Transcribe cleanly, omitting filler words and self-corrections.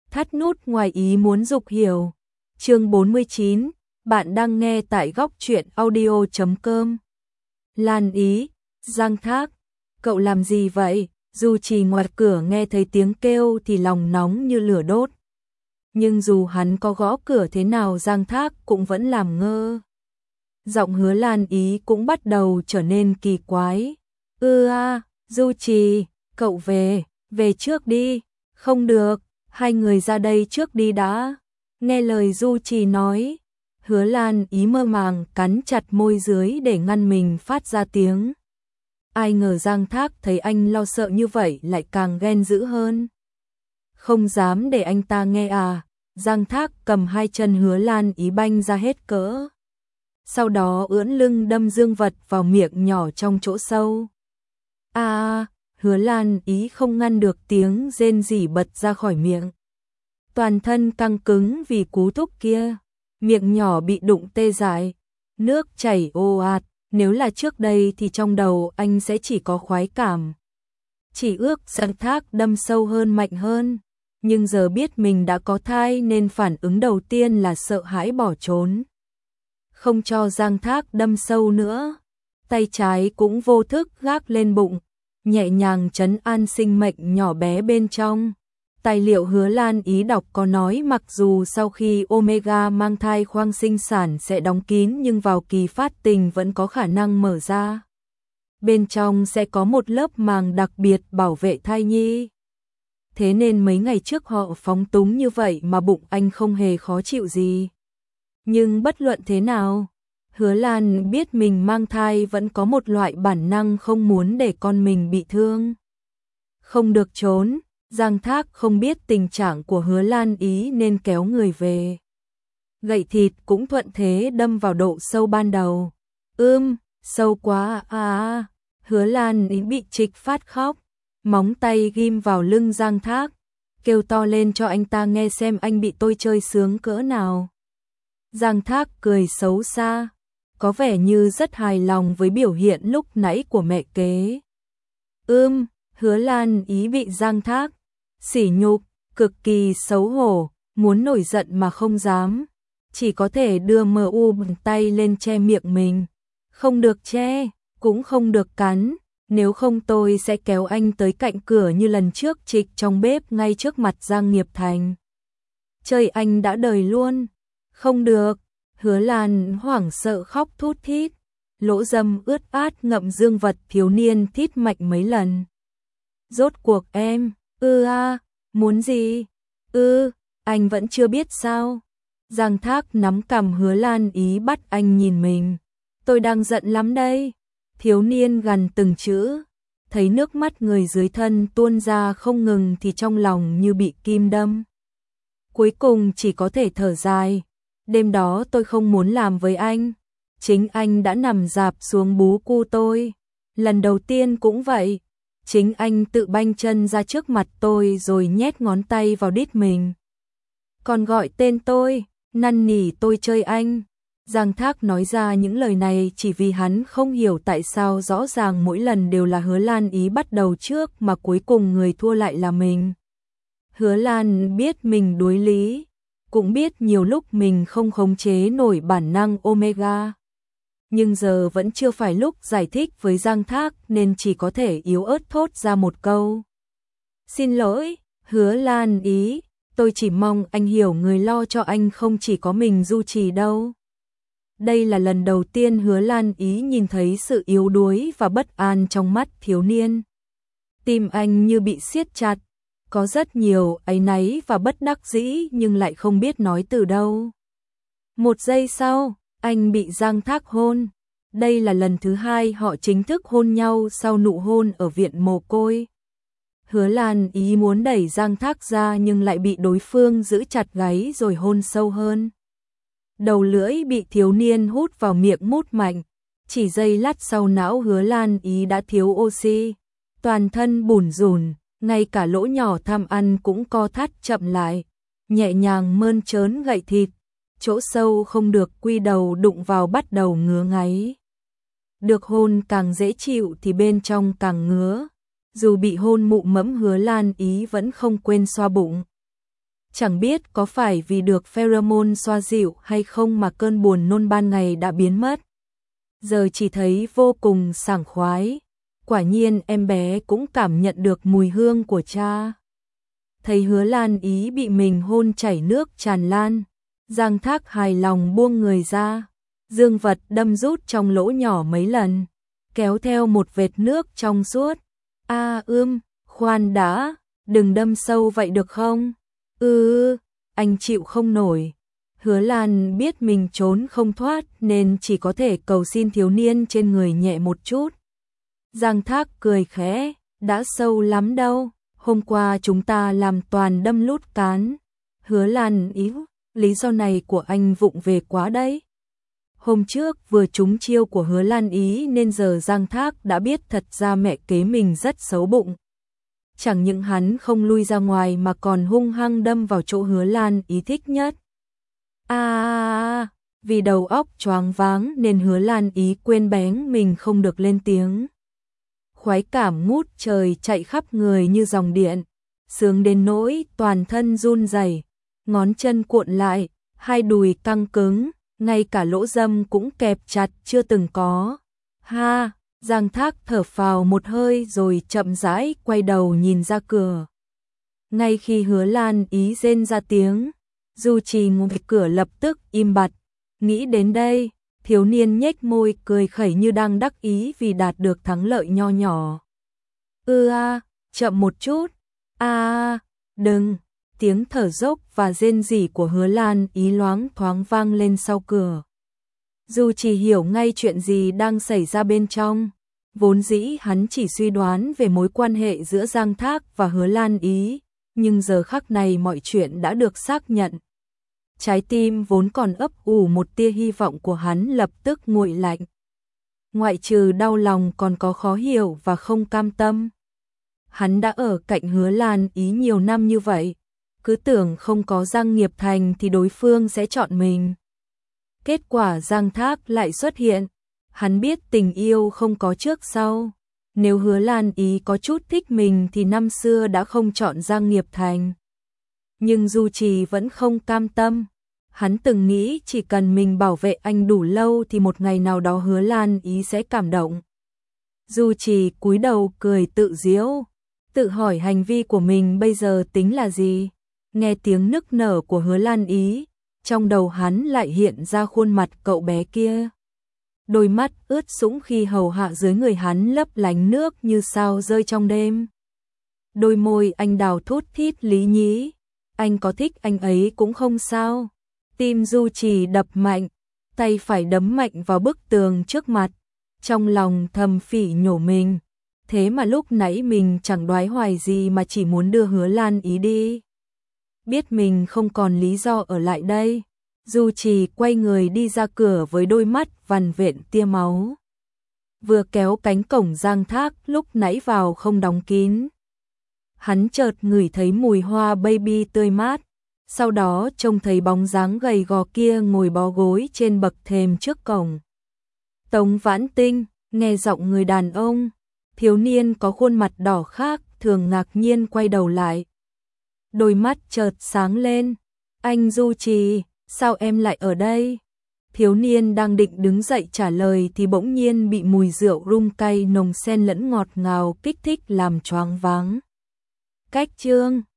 Thắt nút ngoài ý muốn dục hiểu. Chương 49, bạn đang nghe tại góc truyện audio.com. Lan Ý, Giang Thác, cậu làm gì vậy? Du Trì ngoài cửa nghe thấy tiếng kêu thì lòng nóng như lửa đốt. Nhưng dù hắn có gõ cửa thế nào Giang Thác cũng vẫn làm ngơ. Giọng Hứa Lan Ý cũng bắt đầu trở nên kỳ quái. Du Trì, cậu về trước đi. Không được, hai người ra đây trước đi đã. Nghe lời Du Trì nói, Hứa Lan Ý mơ màng cắn chặt môi dưới để ngăn mình phát ra tiếng. Ai ngờ Giang Thác thấy anh lo sợ như vậy lại càng ghen dữ hơn. Không dám để anh ta nghe à? Giang Thác cầm hai chân Hứa Lan Ý banh ra hết cỡ. Sau đó ưỡn lưng đâm dương vật vào miệng nhỏ trong chỗ sâu. Hứa Lan Ý không ngăn được tiếng rên rỉ bật ra khỏi miệng. Toàn thân căng cứng vì cú thúc kia, miệng nhỏ bị đụng tê dại, nước chảy ồ ạt, nếu là trước đây thì trong đầu anh sẽ chỉ có khoái cảm. Chỉ ước Giang Thác đâm sâu hơn mạnh hơn, nhưng giờ biết mình đã có thai nên phản ứng đầu tiên là sợ hãi bỏ trốn. Không cho Giang Thác đâm sâu nữa, tay trái cũng vô thức gác lên bụng, nhẹ nhàng trấn an sinh mệnh nhỏ bé bên trong. Tài liệu Hứa Lan Ý đọc có nói mặc dù sau khi Omega mang thai khoang sinh sản sẽ đóng kín nhưng vào kỳ phát tình vẫn có khả năng mở ra. Bên trong sẽ có một lớp màng đặc biệt bảo vệ thai nhi. Thế nên mấy ngày trước họ phóng túng như vậy mà bụng anh không hề khó chịu gì. Nhưng bất luận thế nào, Hứa Lan biết mình mang thai vẫn có một loại bản năng không muốn để con mình bị thương. Không được trốn, Giang Thác không biết tình trạng của Hứa Lan Ý nên kéo người về. Gậy thịt cũng thuận thế đâm vào độ sâu ban đầu. Sâu quá Hứa Lan Ý bị trịch phát khóc, móng tay ghim vào lưng Giang Thác, kêu to lên cho anh ta nghe xem anh bị tôi chơi sướng cỡ nào. Giang Thác cười xấu xa, có vẻ như rất hài lòng với biểu hiện lúc nãy của mẹ kế. Hứa Lan Ý bị Giang Thác sỉ nhục, cực kỳ xấu hổ, muốn nổi giận mà không dám, chỉ có thể đưa bàn tay lên che miệng mình. Không được che, cũng không được cắn, nếu không tôi sẽ kéo anh tới cạnh cửa như lần trước trịch trong bếp ngay trước mặt Giang Nghiệp Thành. Chơi anh đã đời luôn. Không được, Hứa Lan hoảng sợ khóc thút thít, lỗ râm ướt át ngậm dương vật thiếu niên thít mạnh mấy lần. Rốt cuộc em, muốn gì? Anh vẫn chưa biết sao? Giang Thác nắm cằm Hứa Lan Ý bắt anh nhìn mình. Tôi đang giận lắm đây. Thiếu niên gằn từng chữ, thấy nước mắt người dưới thân tuôn ra không ngừng thì trong lòng như bị kim đâm. Cuối cùng chỉ có thể thở dài. Đêm đó tôi không muốn làm với anh. Chính anh đã nằm rạp xuống bú cu tôi. Lần đầu tiên cũng vậy. Chính anh tự banh chân ra trước mặt tôi rồi nhét ngón tay vào đít mình. Còn gọi tên tôi, năn nỉ tôi chơi anh. Giang Thác nói ra những lời này chỉ vì hắn không hiểu tại sao rõ ràng mỗi lần đều là Hứa Lan Ý bắt đầu trước mà cuối cùng người thua lại là mình. Hứa Lan biết mình đuối lý, cũng biết nhiều lúc mình không khống chế nổi bản năng Omega. Nhưng giờ vẫn chưa phải lúc giải thích với Giang Thác nên chỉ có thể yếu ớt thốt ra một câu. Xin lỗi, Hứa Lan Ý, tôi chỉ mong anh hiểu người lo cho anh không chỉ có mình Du Trì đâu. Đây là lần đầu tiên Hứa Lan Ý nhìn thấy sự yếu đuối và bất an trong mắt thiếu niên. Tim anh như bị siết chặt, có rất nhiều áy náy và bất đắc dĩ nhưng lại không biết nói từ đâu. Một giây sau, anh bị Giang Thác hôn. Đây là lần thứ hai họ chính thức hôn nhau sau nụ hôn ở viện mồ côi. Hứa Lan Ý muốn đẩy Giang Thác ra nhưng lại bị đối phương giữ chặt gáy rồi hôn sâu hơn. Đầu lưỡi bị thiếu niên hút vào miệng mút mạnh. Chỉ giây lát sau não Hứa Lan Ý đã thiếu oxy. Toàn thân bủn rủn, ngay cả lỗ nhỏ tham ăn cũng co thắt chậm lại. Nhẹ nhàng mơn trớn gậy thịt. Chỗ sâu không được quy đầu đụng vào bắt đầu ngứa ngáy. Được hôn càng dễ chịu thì bên trong càng ngứa. Dù bị hôn mụ mẫm Hứa Lan Ý vẫn không quên xoa bụng. Chẳng biết có phải vì được pheromone xoa dịu hay không mà cơn buồn nôn ban ngày đã biến mất. Giờ chỉ thấy vô cùng sảng khoái. Quả nhiên em bé cũng cảm nhận được mùi hương của cha. Thấy Hứa Lan Ý bị mình hôn chảy nước tràn lan, Giang Thác hài lòng buông người ra, dương vật đâm rút trong lỗ nhỏ mấy lần, kéo theo một vệt nước trong suốt. Khoan đã, đừng đâm sâu vậy được không? Anh chịu không nổi. Hứa Lan biết mình trốn không thoát nên chỉ có thể cầu xin thiếu niên trên người nhẹ một chút. Giang Thác cười khẽ, đã sâu lắm đâu, hôm qua chúng ta làm toàn đâm lút cán. Hứa Lan Ý, lý do này của anh vụng về quá đấy. Hôm trước vừa trúng chiêu của Hứa Lan Ý nên giờ Giang Thác đã biết thật ra mẹ kế mình rất xấu bụng. Chẳng những hắn không lui ra ngoài mà còn hung hăng đâm vào chỗ Hứa Lan Ý thích nhất. Vì đầu óc choáng váng nên Hứa Lan Ý quên bén mình không được lên tiếng. Khoái cảm ngút trời chạy khắp người như dòng điện, sướng đến nỗi toàn thân run rẩy, ngón chân cuộn lại, hai đùi căng cứng, ngay cả lỗ râm cũng kẹp chặt chưa từng có. Giang Thác thở phào một hơi rồi chậm rãi quay đầu nhìn ra cửa. Ngay khi Hứa Lan Ý rên ra tiếng, Du Trì ngoài cửa lập tức im bặt. Nghĩ đến đây, thiếu niên nhếch môi cười khẩy như đang đắc ý vì đạt được thắng lợi nho nhỏ. Chậm một chút. Đừng. Tiếng thở dốc và rên rỉ của Hứa Lan Ý loáng thoáng vang lên sau cửa. Du Trì hiểu ngay chuyện gì đang xảy ra bên trong. Vốn dĩ hắn chỉ suy đoán về mối quan hệ giữa Giang Thác và Hứa Lan Ý, nhưng giờ khắc này mọi chuyện đã được xác nhận. Trái tim vốn còn ấp ủ một tia hy vọng của hắn lập tức nguội lạnh. Ngoại trừ đau lòng còn có khó hiểu và không cam tâm. Hắn đã ở cạnh Hứa Lan Ý nhiều năm như vậy, cứ tưởng không có Giang Nghiệp Thành thì đối phương sẽ chọn mình. Kết quả Giang Thác lại xuất hiện. Hắn biết tình yêu không có trước sau. Nếu Hứa Lan Ý có chút thích mình thì năm xưa đã không chọn Giang Nghiệp Thành. Nhưng Du Trì vẫn không cam tâm. Hắn từng nghĩ chỉ cần mình bảo vệ anh đủ lâu thì một ngày nào đó Hứa Lan Ý sẽ cảm động. Du Trì cúi đầu cười tự giễu, tự hỏi hành vi của mình bây giờ tính là gì. Nghe tiếng nức nở của Hứa Lan Ý, trong đầu hắn lại hiện ra khuôn mặt cậu bé kia. Đôi mắt ướt sũng khi hầu hạ dưới người hắn lấp lánh nước như sao rơi trong đêm. Đôi môi anh đào thút thít lý nhí. Anh có thích anh ấy cũng không sao. Tim Du Trì đập mạnh, tay phải đấm mạnh vào bức tường trước mặt. Trong lòng thầm phỉ nhổ mình. Thế mà lúc nãy mình chẳng đoái hoài gì mà chỉ muốn đưa Hứa Lan Ý đi. Biết mình không còn lý do ở lại đây, Du Trì quay người đi ra cửa với đôi mắt vằn vện tia máu. Vừa kéo cánh cổng Giang Thác lúc nãy vào không đóng kín. Hắn chợt ngửi thấy mùi hoa baby tươi mát, sau đó trông thấy bóng dáng gầy gò kia ngồi bó gối trên bậc thềm trước cổng. Tống Vãn Tinh, nghe giọng người đàn ông, thiếu niên có khuôn mặt đỏ khác thường ngạc nhiên quay đầu lại. Đôi mắt chợt sáng lên, anh Du Trì, sao em lại ở đây? Thiếu niên đang định đứng dậy trả lời thì bỗng nhiên bị mùi rượu rum cay nồng xen lẫn ngọt ngào kích thích làm choáng váng. Cách chương